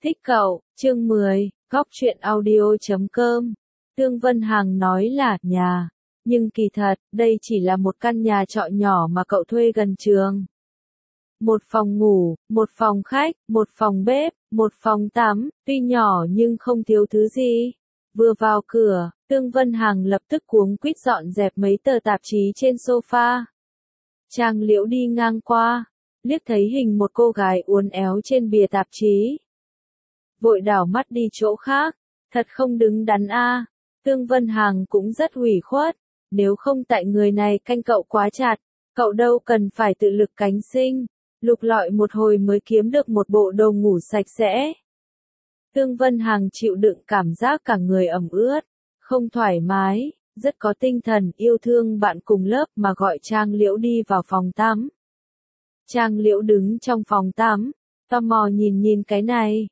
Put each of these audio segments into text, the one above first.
Thích cậu, chương 10, góc truyện audio.com. Tương Vân Hằng nói là nhà, nhưng kỳ thật, đây chỉ là một căn nhà trọ nhỏ mà cậu thuê gần trường. Một phòng ngủ, một phòng khách, một phòng bếp, một phòng tắm, tuy nhỏ nhưng không thiếu thứ gì. Vừa vào cửa, Tương Vân Hằng lập tức cuống quýt dọn dẹp mấy tờ tạp chí trên sofa. Trang Liễu đi ngang qua, liếc thấy hình một cô gái uốn éo trên bìa tạp chí. Vội đảo mắt đi chỗ khác, thật không đứng đắn a. Tương Vân Hằng cũng rất ủy khuất, nếu không tại người này canh cậu quá chặt, cậu đâu cần phải tự lực cánh sinh, lục lọi một hồi mới kiếm được một bộ đồ ngủ sạch sẽ. Tương Vân Hằng chịu đựng cảm giác cả người ẩm ướt, không thoải mái, rất có tinh thần yêu thương bạn cùng lớp mà gọi Trang Liễu đi vào phòng tắm. Trang Liễu đứng trong phòng tắm, tò mò nhìn cái này,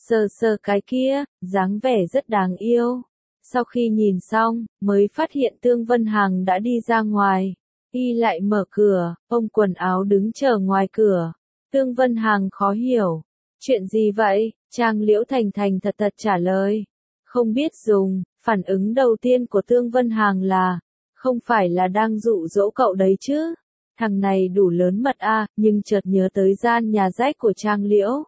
sờ cái kia, dáng vẻ rất đáng yêu. Sau khi nhìn xong, mới phát hiện Tương Vân Hằng đã đi ra ngoài. Y lại mở cửa, ông quần áo đứng chờ ngoài cửa. Tương Vân Hằng khó hiểu. Chuyện gì vậy? Trang Liễu thành thật trả lời. Không biết dùng. Phản ứng đầu tiên của Tương Vân Hằng là, không phải là đang dụ dỗ cậu đấy chứ? Thằng này đủ lớn mật a, nhưng chợt nhớ tới gian nhà rách của Trang Liễu.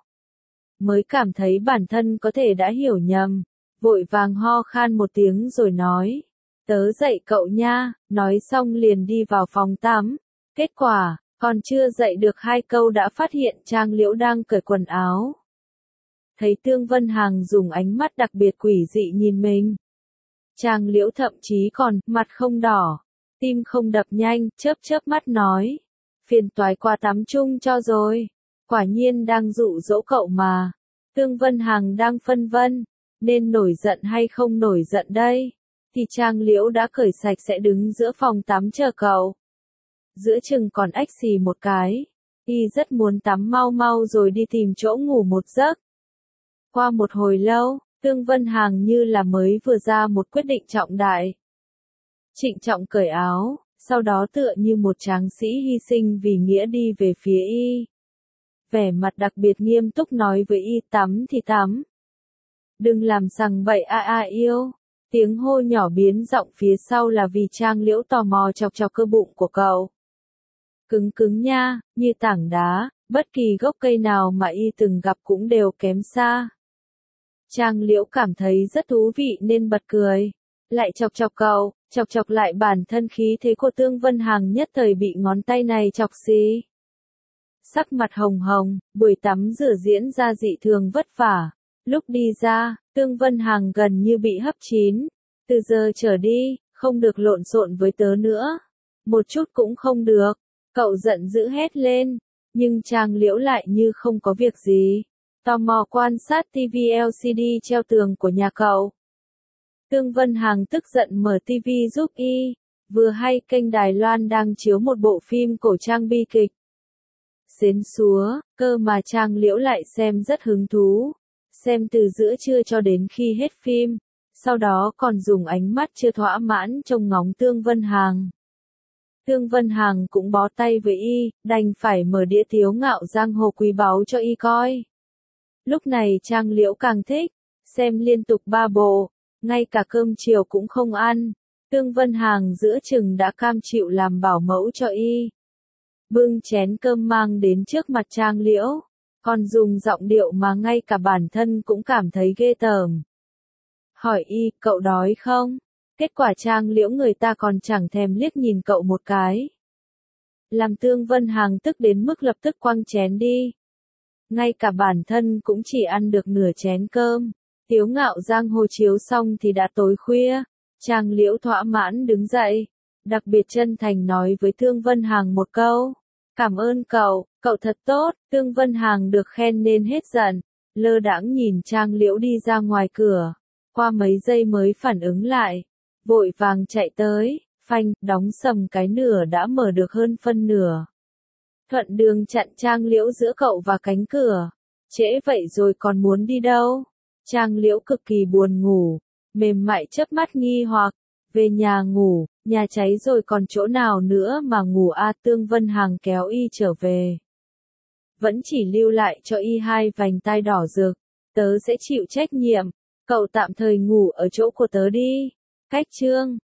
Mới cảm thấy bản thân có thể đã hiểu nhầm. Vội vàng ho khan một tiếng rồi nói. Tớ dạy cậu nha, nói xong liền đi vào phòng tắm. Kết quả, còn chưa dạy được 2 câu đã phát hiện Trang Liễu đang cởi quần áo. Thấy Tương Vân Hằng dùng ánh mắt đặc biệt quỷ dị nhìn mình. Trang Liễu thậm chí còn, mặt không đỏ, tim không đập nhanh, chớp mắt nói. Phiền toái qua tắm chung cho rồi. Quả nhiên đang dụ dỗ cậu mà. Tương Vân Hằng đang phân vân, nên nổi giận hay không nổi giận đây? Thì Trang Liễu đã cởi sạch sẽ đứng giữa phòng tắm chờ cậu. Giữa chừng còn ách xì một cái. Y rất muốn tắm mau rồi đi tìm chỗ ngủ một giấc. Qua một hồi lâu, Tương Vân Hằng như là mới vừa ra một quyết định trọng đại. Trịnh trọng cởi áo, sau đó tựa như một tráng sĩ hy sinh vì nghĩa đi về phía Y. Vẻ mặt đặc biệt nghiêm túc nói với Y tắm thì tắm. Đừng làm sằng bậy yêu. Tiếng hô nhỏ biến giọng phía sau là vì Trang Liễu tò mò chọc cơ bụng của cậu. Cứng nha, như tảng đá, bất kỳ gốc cây nào mà Y từng gặp cũng đều kém xa. Trang Liễu cảm thấy rất thú vị nên bật cười. Lại chọc cậu, chọc lại bản thân khí thế của Tương Vân Hằng nhất thời bị ngón tay này chọc xí. Sắc mặt hồng hồng, buổi tắm rửa diễn ra dị thường vất vả. Lúc đi ra, Tương Vân Hằng gần như bị hấp chín. Từ giờ trở đi, không được lộn xộn với tớ nữa. Một chút cũng không được. Cậu giận dữ hét lên. Nhưng Trang Liễu lại như không có việc gì. Tò mò quan sát TV LCD treo tường của nhà cậu. Tương Vân Hằng tức giận mở TV giúp Y. Vừa hay kênh Đài Loan đang chiếu một bộ phim cổ trang bi kịch. Xến xúa, cơ mà Trang Liễu lại xem rất hứng thú. Xem từ giữa trưa cho đến khi hết phim, sau đó còn dùng ánh mắt chưa thỏa mãn trông ngóng Tương Vân Hằng. Tương Vân Hằng cũng bó tay với Y, đành phải mở đĩa Tiếu Ngạo Giang Hồ quý báu cho Y coi. Lúc này Trang Liễu càng thích, xem liên tục 3 bộ, ngay cả cơm chiều cũng không ăn. Tương Vân Hằng giữa chừng đã cam chịu làm bảo mẫu cho Y. Bưng chén cơm mang đến trước mặt Trang Liễu. Còn dùng giọng điệu mà ngay cả bản thân cũng cảm thấy ghê tởm. Hỏi Y, cậu đói không? Kết quả Trang Liễu người ta còn chẳng thèm liếc nhìn cậu một cái. Làm Tương Vân Hằng tức đến mức lập tức quăng chén đi. Ngay cả bản thân cũng chỉ ăn được nửa chén cơm. Tiếu Ngạo Giang Hồ chiếu xong thì đã tối khuya. Trang Liễu thỏa mãn đứng dậy. Đặc biệt chân thành nói với Tương Vân Hằng một câu. Cảm ơn cậu thật tốt. Tương Vân Hằng được khen nên hết giận, lơ đãng nhìn Trang Liễu đi ra ngoài cửa, qua mấy giây mới phản ứng lại, vội vàng chạy tới, phanh, đóng sầm cái nửa đã mở được hơn phân nửa. Thuận đường chặn Trang Liễu giữa cậu và cánh cửa. Trễ vậy rồi còn muốn đi đâu? Trang Liễu cực kỳ buồn ngủ, mềm mại chớp mắt nghi hoặc, về nhà ngủ. Nhà cháy rồi còn chỗ nào nữa mà ngủ Tương Vân Hằng kéo Y trở về. Vẫn chỉ lưu lại cho Y 2 vành tai đỏ rực. Tớ sẽ chịu trách nhiệm, cậu tạm thời ngủ ở chỗ của tớ đi. Cách chương